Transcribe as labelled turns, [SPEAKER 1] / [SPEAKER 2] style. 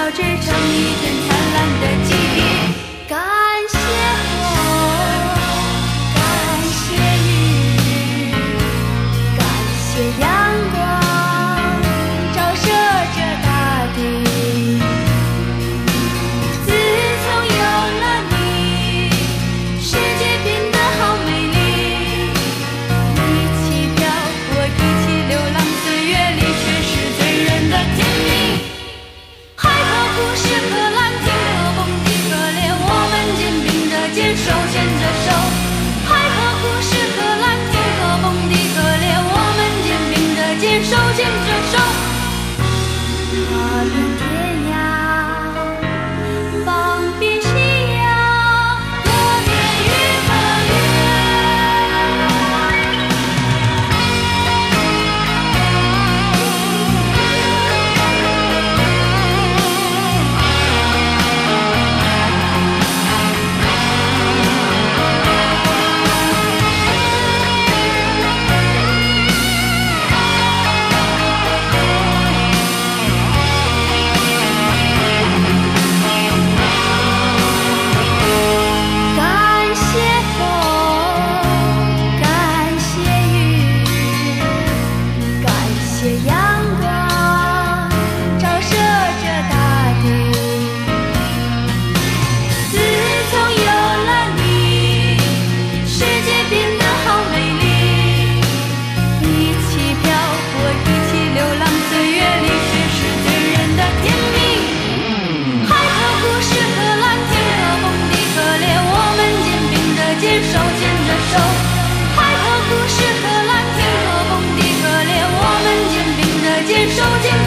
[SPEAKER 1] 交织成一片灿烂的记忆。感谢风，感谢雨，感谢阳光照射着大地。自从有了你，世界变得好美丽。一起漂泊，一起流浪，岁月里却是醉人的甜蜜。海河故事和兰亭的蹦迪和恋，我们肩并着肩，手牵着手。海河故事和兰亭和蹦迪和恋，我们肩并着肩，手牵着手。踏遍天涯，放遍夕阳，隔年与和月。感谢风，感谢雨，感谢阳光照射着大地。自从有了你，世界变得好美丽。一起漂泊，一起流浪，岁月里却是醉人的甜蜜。海河故事和兰亭和蹦迪和恋，我们肩并着肩，手牵着手。海河故事和兰亭和蹦迪和恋，我们肩并着肩，手牵